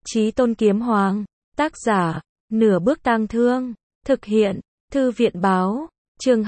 Chí Tôn Kiếm Hoàng, tác giả, Nửa Bước Tang Thương, thực hiện, Thư viện báo, chương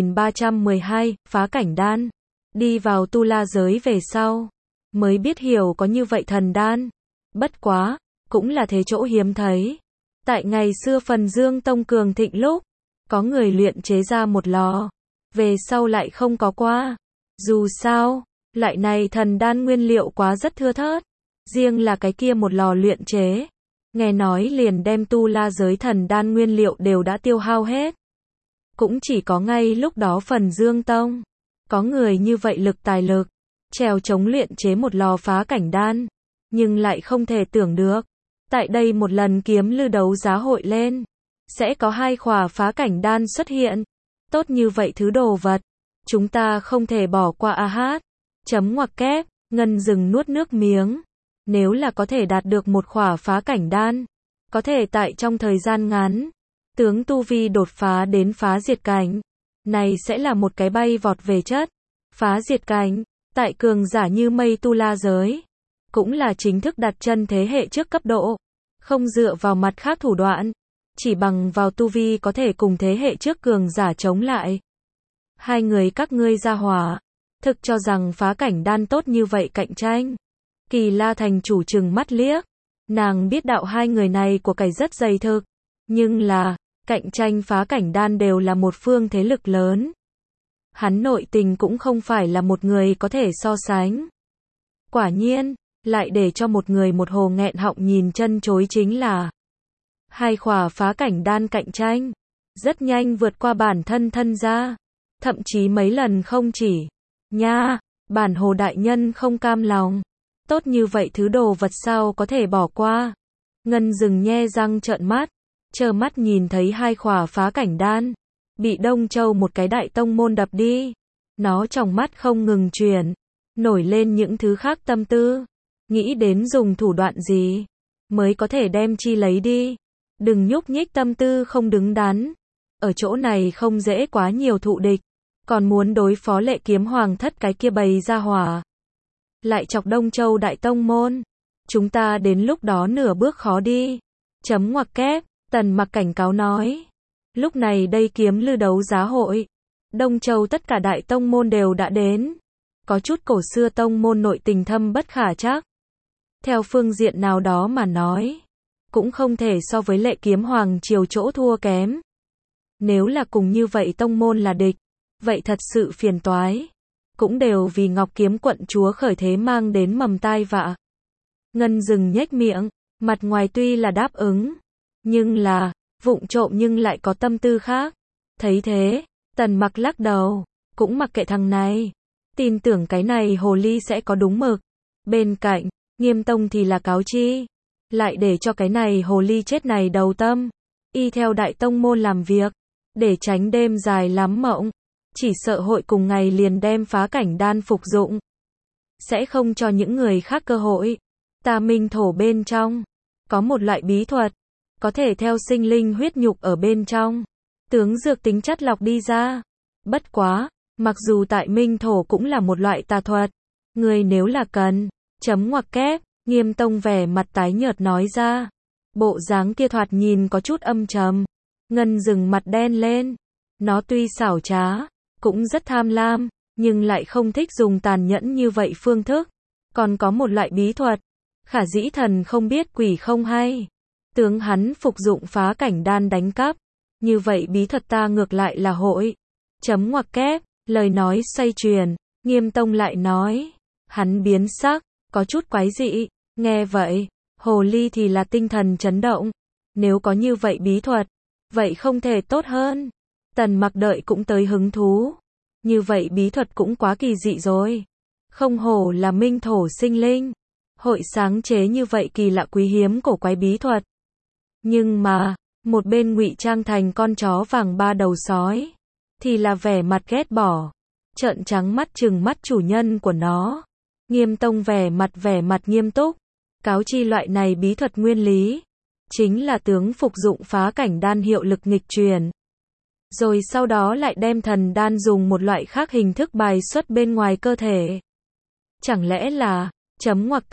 2312, phá cảnh đan. Đi vào tu la giới về sau, mới biết hiểu có như vậy thần đan. Bất quá, cũng là thế chỗ hiếm thấy. Tại ngày xưa Phần Dương Tông cường thịnh lúc, có người luyện chế ra một lò, về sau lại không có qua. Dù sao, loại này thần đan nguyên liệu quá rất thưa thớt. Riêng là cái kia một lò luyện chế, nghe nói liền đem tu la giới thần đan nguyên liệu đều đã tiêu hao hết. Cũng chỉ có ngay lúc đó Phần Dương Tông, có người như vậy lực tài lực, trèo chống luyện chế một lò phá cảnh đan. Nhưng lại không thể tưởng được, tại đây một lần kiếm lư đấu giá hội lên, sẽ có 2 khỏa phá cảnh đan xuất hiện. Tốt như vậy thứ đồ vật, chúng ta không thể bỏ qua a hát. Chấm ngoặc kép, Ngân dừng nuốt nước miếng. Nếu là có thể đạt được một khỏa phá cảnh đan, có thể tại trong thời gian ngắn, tướng tu vi đột phá đến phá diệt cảnh, này sẽ là một cái bay vọt về chất. Phá diệt cảnh, tại cường giả như mây tu la giới, cũng là chính thức đặt chân thế hệ trước cấp độ, không dựa vào mặt khác thủ đoạn, chỉ bằng vào tu vi có thể cùng thế hệ trước cường giả chống lại. Hai người các ngươi ra hỏa, thực cho rằng phá cảnh đan tốt như vậy cạnh tranh. Kỳ La thành chủ trừng mắt liếc, nàng biết đạo hai người này của cải rất dày thực, nhưng là, cạnh tranh phá cảnh đan đều là một phương thế lực lớn. Hắn nội tình cũng không phải là một người có thể so sánh. Quả nhiên, lại để cho một người một hồ nghẹn họng nhìn chân chối chính là 2 khỏa phá cảnh đan cạnh tranh, rất nhanh vượt qua bản thân thân gia, thậm chí mấy lần không chỉ. Nha, bản hồ đại nhân không cam lòng. Tốt như vậy thứ đồ vật sao có thể bỏ qua. Ngân dừng nhe răng trợn mắt, trơ mắt nhìn thấy 2 khỏa phá cảnh đan, bị Đông Châu một cái đại tông môn đập đi. Nó trong mắt không ngừng chuyển, nổi lên những thứ khác tâm tư, nghĩ đến dùng thủ đoạn gì, mới có thể đem chi lấy đi. Đừng nhúc nhích tâm tư không đứng đắn, ở chỗ này không dễ quá nhiều thụ địch, còn muốn đối phó Lệ Kiếm Hoàng thất cái kia bầy ra hỏa. Lại chọc Đông Châu đại tông môn, chúng ta đến lúc đó nửa bước khó đi. Chấm ngoặc kép, Tần Mặc cảnh cáo nói. Lúc này đây kiếm lư đấu giá hội, Đông Châu tất cả đại tông môn đều đã đến. Có chút cổ xưa tông môn nội tình thâm bất khả trắc. Theo phương diện nào đó mà nói, cũng không thể so với Lệ Kiếm Hoàng triều chỗ thua kém. Nếu là cùng như vậy tông môn là địch, vậy thật sự phiền toái. Cũng đều vì Ngọc Kiếm quận chúa khởi thế mang đến mầm tai vạ. Ngân dừng nhếch miệng, mặt ngoài tuy là đáp ứng, nhưng là, vụng trộm nhưng lại có tâm tư khác. Thấy thế, Tần Mặc lắc đầu, cũng mặc kệ thằng này. Tin tưởng cái này hồ ly sẽ có đúng mực. Bên cạnh, Nghiêm Tông thì là cáo chi. Lại để cho cái này hồ ly chết này đầu tâm. Y theo đại tông môn làm việc, để tránh đêm dài lắm mộng. Chỉ sợ hội cùng ngày liền đem phá cảnh đan phục dụng, sẽ không cho những người khác cơ hội. Ta minh thổ bên trong, có một loại bí thuật, có thể theo sinh linh huyết nhục ở bên trong, tướng dược tính chất lọc đi ra. Bất quá, mặc dù tại minh thổ cũng là một loại tà thuật, người nếu là cần, chấm ngoặc kép, Nghiêm Tông vẻ mặt tái nhợt nói ra. Bộ dáng kia thoạt nhìn có chút âm trầm. Ngân dừng mặt đen lên. Nó tuy xảo trá, cũng rất tham lam, nhưng lại không thích dùng tàn nhẫn như vậy phương thức. Còn có một loại bí thuật, khả dĩ thần không biết quỷ không hay. Tướng hắn phục dụng phá cảnh đan đánh cắp, như vậy bí thuật ta ngược lại là hội. Chấm ngoặc kép, lời nói xoay chuyển, Nghiêm Tông lại nói. Hắn biến sắc, có chút quái dị, nghe vậy, hồ ly thì là tinh thần chấn động. Nếu có như vậy bí thuật, vậy không thể tốt hơn. Tần Mặc đợi cũng tới hứng thú. Như vậy bí thuật cũng quá kỳ dị rồi. Không hổ là minh thổ sinh linh, hội sáng chế như vậy kỳ lạ quý hiếm cổ quái bí thuật. Nhưng mà, một bên ngụy trang thành con chó vàng 3 đầu sói, thì là vẻ mặt ghét bỏ, trợn trắng mắt trừng mắt chủ nhân của nó. Nghiêm Tông vẻ mặt nghiêm túc, cáo chi loại này bí thuật nguyên lý, chính là tướng phục dụng phá cảnh đan hiệu lực nghịch truyền. Rồi sau đó lại đem thần đan dùng một loại khác hình thức bài xuất bên ngoài cơ thể. Chẳng lẽ là, chấm ngoặc kép,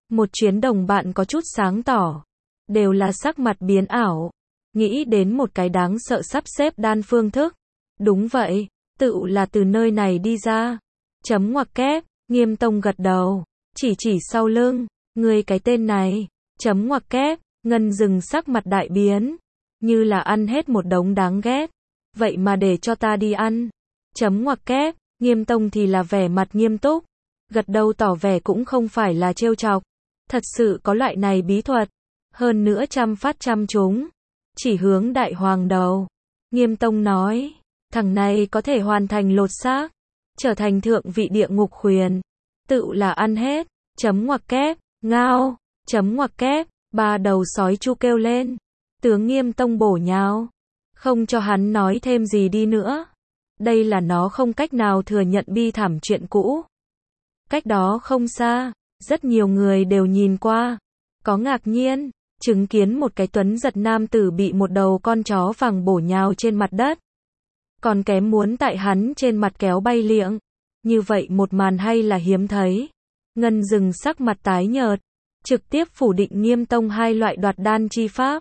Một chuyến đồng bạn có chút sáng tỏ. Đều là sắc mặt biến ảo. Nghĩ đến một cái đáng sợ sắp xếp đan phương thức. Đúng vậy, tự là từ nơi này đi ra. Chấm ngoặc kép, Nghiêm Tông gật đầu. Chỉ sau lưng. Ngươi cái tên này. Chấm ngoặc kép, Ngân Dừng sắc mặt đại biến. Như là ăn hết một đống đáng ghét. Vậy mà để cho ta đi ăn. Chấm ngoặc kép, Nghiêm Tông thì là vẻ mặt nghiêm túc. Gật đầu tỏ vẻ cũng không phải là trêu chọc. Thật sự có loại này bí thuật. Hơn nữa trăm phát trăm trúng. Chỉ hướng đại hoàng đầu. Nghiêm Tông nói. Thằng này có thể hoàn thành lột xác. Trở thành thượng vị địa ngục khuyển. Tự là ăn hết. Chấm ngoặc kép, ngao. Chấm ngoặc kép, ba đầu sói chu kêu lên. Tướng Nghiêm Tông bổ nhào. Không cho hắn nói thêm gì đi nữa. Đây là nó không cách nào thừa nhận bi thảm chuyện cũ. Cách đó không xa. Rất nhiều người đều nhìn qua. Có ngạc nhiên. Chứng kiến một cái tuấn giật nam tử bị một đầu con chó vàng bổ nhào trên mặt đất. Còn kém muốn tại hắn trên mặt kéo bay liệng. Như vậy một màn hay là hiếm thấy. Ngân Dừng sắc mặt tái nhợt. Trực tiếp phủ định Nghiêm Tông hai loại đoạt đan chi pháp.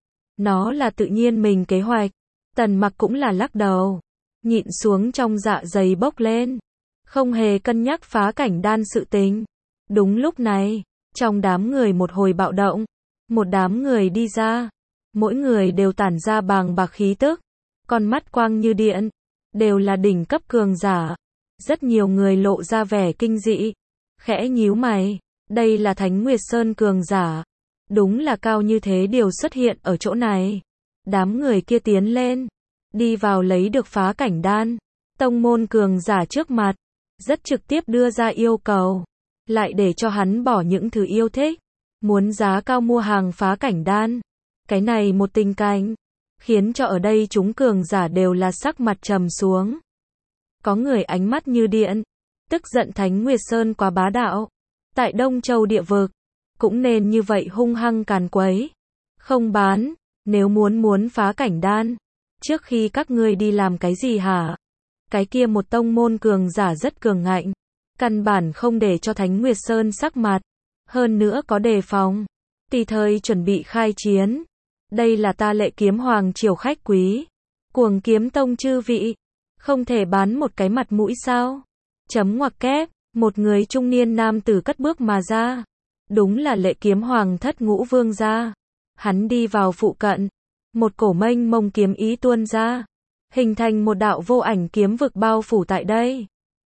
Nó là tự nhiên mình kế hoạch. Tần Mặc cũng là lắc đầu. Nhịn xuống trong dạ dày bốc lên. Không hề cân nhắc phá cảnh đan sự tình. Đúng lúc này, trong đám người một hồi bạo động. Một đám người đi ra. Mỗi người đều tản ra bàng bạc khí tức. Con mắt quang như điện. Đều là đỉnh cấp cường giả. Rất nhiều người lộ ra vẻ kinh dị. Khẽ nhíu mày. Đây là Thánh Nguyệt Sơn cường giả. Đúng là cao như thế điều xuất hiện ở chỗ này. Đám người kia tiến lên. Đi vào lấy được phá cảnh đan. Tông môn cường giả trước mặt. Rất trực tiếp đưa ra yêu cầu. Lại để cho hắn bỏ những thứ yêu thích. Muốn giá cao mua hàng phá cảnh đan. Cái này một tình cảnh. Khiến cho ở đây chúng cường giả đều là sắc mặt trầm xuống. Có người ánh mắt như điện. Tức giận Thánh Nguyệt Sơn quá bá đạo. Tại Đông Châu địa vực. Cũng nên như vậy hung hăng càn quấy. Không bán. Nếu muốn phá cảnh đan. Trước khi các ngươi đi làm cái gì hả? Cái kia một tông môn cường giả rất cường ngạnh. Căn bản không để cho Thánh Nguyệt Sơn sắc mặt. Hơn nữa có đề phòng. Tùy thời chuẩn bị khai chiến. Đây là ta Lệ Kiếm Hoàng triều khách quý. Cuồng Kiếm Tông chư vị. Không thể bán một cái mặt mũi sao? Chấm ngoặc kép. Một người trung niên nam tử cất bước mà ra. Đúng là Lệ Kiếm Hoàng thất Ngũ Vương gia. Hắn đi vào phụ cận. Một cổ mênh mông kiếm ý tuôn ra. Hình thành một đạo vô ảnh kiếm vực bao phủ tại đây.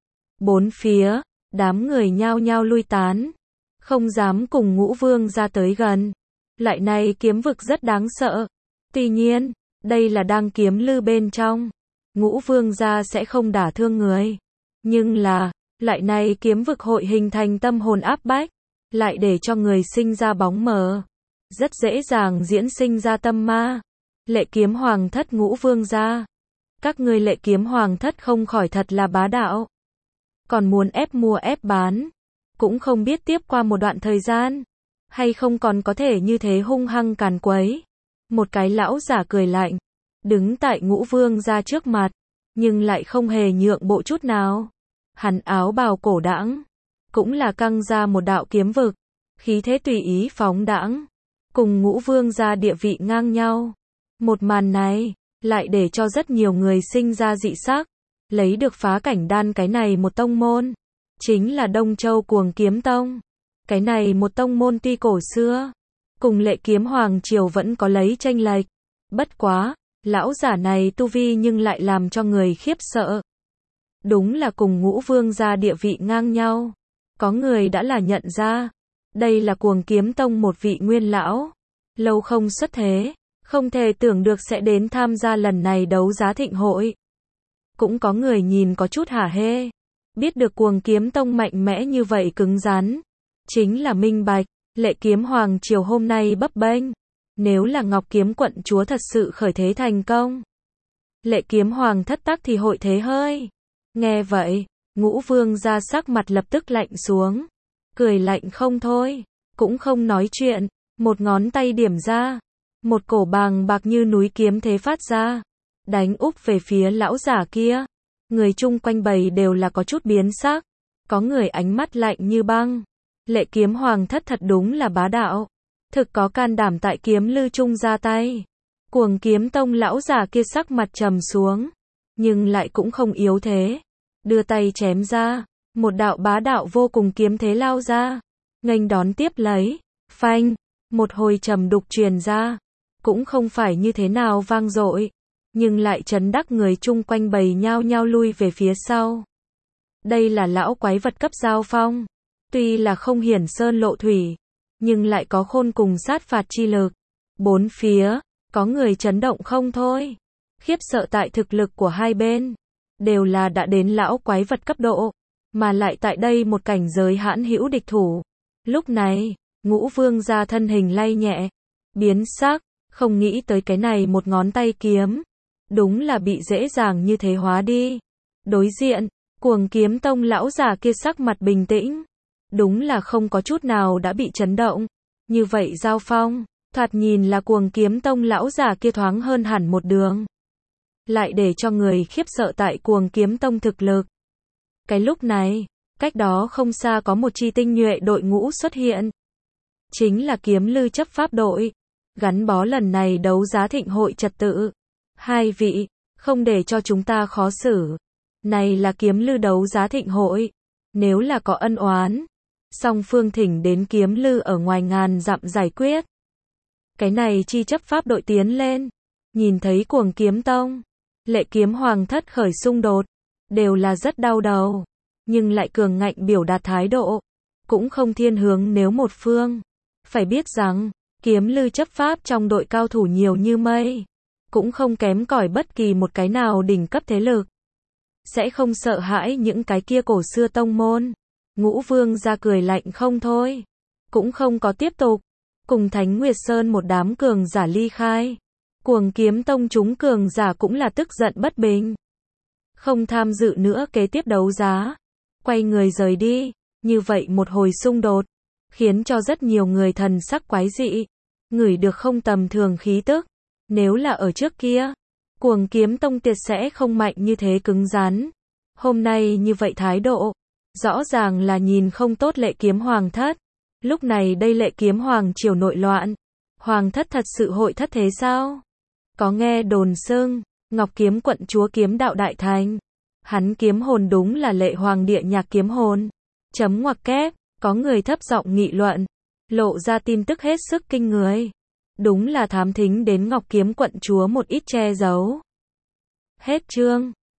Bốn phía. Đám người nhao nhao lui tán. Không dám cùng Ngũ Vương gia tới gần. Lại này kiếm vực rất đáng sợ. Tuy nhiên, đây là đang kiếm lư bên trong. Ngũ Vương gia sẽ không đả thương người. Nhưng là, lại này kiếm vực hội hình thành tâm hồn áp bách. Lại để cho người sinh ra bóng mờ. Rất dễ dàng diễn sinh ra tâm ma. Lệ Kiếm Hoàng thất Ngũ Vương gia. Các ngươi Lệ Kiếm Hoàng thất không khỏi thật là bá đạo. Còn muốn ép mua ép bán. Cũng không biết tiếp qua một đoạn thời gian. Hay không còn có thể như thế hung hăng càn quấy. Một cái lão giả cười lạnh. Đứng tại Ngũ Vương gia trước mặt. Nhưng lại không hề nhượng bộ chút nào. Hắn áo bào cổ đãng. Cũng là căng ra một đạo kiếm vực. Khí thế tùy ý phóng đãng. Cùng Ngũ Vương gia địa vị ngang nhau. Một màn này. Lại để cho rất nhiều người sinh ra dị sắc. Lấy được phá cảnh đan cái này một tông môn. Chính là Đông Châu Cuồng Kiếm Tông. Cái này một tông môn tuy cổ xưa. Cùng Lệ Kiếm Hoàng triều vẫn có lấy chênh lệch. Bất quá. Lão giả này tu vi nhưng lại làm cho người khiếp sợ. Đúng là cùng Ngũ Vương gia địa vị ngang nhau. Có người đã là nhận ra. Đây là Cuồng Kiếm Tông một vị nguyên lão. Lâu không xuất thế. Không thể tưởng được sẽ đến tham gia lần này đấu giá thịnh hội. Cũng có người nhìn có chút hả hê. Biết được Cuồng Kiếm Tông mạnh mẽ như vậy cứng rắn. Chính là minh bạch. Lệ Kiếm Hoàng triều hôm nay bấp bênh. Nếu là Ngọc Kiếm quận chúa thật sự khởi thế thành công. Lệ Kiếm Hoàng thất tắc thì hội thế hơi. Nghe vậy. Ngũ Vương gia sắc mặt lập tức lạnh xuống. Cười lạnh không thôi. Cũng không nói chuyện. Một ngón tay điểm ra. Một cổ bàng bạc như núi kiếm thế phát ra. Đánh úp về phía lão giả kia. Người chung quanh bầy đều là có chút biến sắc. Có người ánh mắt lạnh như băng. Lệ Kiếm Hoàng thất thật đúng là bá đạo. Thực có can đảm tại Kiếm Lư Trung ra tay. Cuồng Kiếm Tông lão già kia sắc mặt trầm xuống. Nhưng lại cũng không yếu thế. Đưa tay chém ra. Một đạo bá đạo vô cùng kiếm thế lao ra. Nghênh đón tiếp lấy. Phanh. Một hồi trầm đục truyền ra. Cũng không phải như thế nào vang dội. Nhưng lại chấn đắc người chung quanh bầy nhao nhao lui về phía sau. Đây là lão quái vật cấp giao phong. Tuy là không hiển sơn lộ thủy. Nhưng lại có khôn cùng sát phạt chi lực. Bốn phía. Có người chấn động không thôi. Khiếp sợ tại thực lực của hai bên. Đều là đã đến lão quái vật cấp độ. Mà lại tại đây một cảnh giới hãn hữu địch thủ. Lúc này, Ngũ Vương ra thân hình lay nhẹ. Biến sắc. Không nghĩ tới cái này một ngón tay kiếm. Đúng là bị dễ dàng như thế hóa đi. Đối diện, Cuồng Kiếm Tông lão già kia sắc mặt bình tĩnh. Đúng là không có chút nào đã bị chấn động. Như vậy giao phong, thoạt nhìn là Cuồng Kiếm Tông lão già kia thoáng hơn hẳn một đường. Lại để cho người khiếp sợ tại Cuồng Kiếm Tông thực lực. Cái lúc này, cách đó không xa có một chi tinh nhuệ đội ngũ xuất hiện. Chính là Kiếm Lư chấp pháp đội. Gắn bó lần này đấu giá thịnh hội trật tự. Hai vị, không để cho chúng ta khó xử. Này là Kiếm Lư đấu giá thịnh hội. Nếu là có ân oán, song phương thỉnh đến Kiếm Lư ở ngoài ngàn dặm giải quyết. Cái này chi chấp pháp đội tiến lên. Nhìn thấy Cuồng Kiếm Tông, Lệ Kiếm Hoàng thất khởi xung đột. Đều là rất đau đầu. Nhưng lại cường ngạnh biểu đạt thái độ. Cũng không thiên hướng nếu một phương. Phải biết rằng, Kiếm Lư chấp pháp trong đội cao thủ nhiều như mây. Cũng không kém cỏi bất kỳ một cái nào đỉnh cấp thế lực. Sẽ không sợ hãi những cái kia cổ xưa tông môn. Ngũ Vương ra cười lạnh không thôi. Cũng không có tiếp tục. Cùng Thánh Nguyệt Sơn một đám cường giả ly khai. Cuồng Kiếm Tông chúng cường giả cũng là tức giận bất bình. Không tham dự nữa kế tiếp đấu giá. Quay người rời đi. Như vậy một hồi xung đột. Khiến cho rất nhiều người thần sắc quái dị. Ngửi được không tầm thường khí tức. Nếu là ở trước kia, Cuồng Kiếm Tông tuyệt sẽ không mạnh như thế cứng rắn. Hôm nay như vậy thái độ, rõ ràng là nhìn không tốt Lệ Kiếm Hoàng thất. Lúc này đây Lệ Kiếm Hoàng triều nội loạn. Hoàng thất thật sự hội thất thế sao? Có nghe đồn xưng, Ngọc Kiếm quận chúa kiếm đạo đại thành. Hắn kiếm hồn đúng là Lệ Hoàng địa nhạc kiếm hồn. Chấm ngoặc kép, có người thấp giọng nghị luận. Lộ ra tin tức hết sức kinh người. Đúng là thám thính đến Ngọc Kiếm quận chúa một ít che giấu. Hết chương.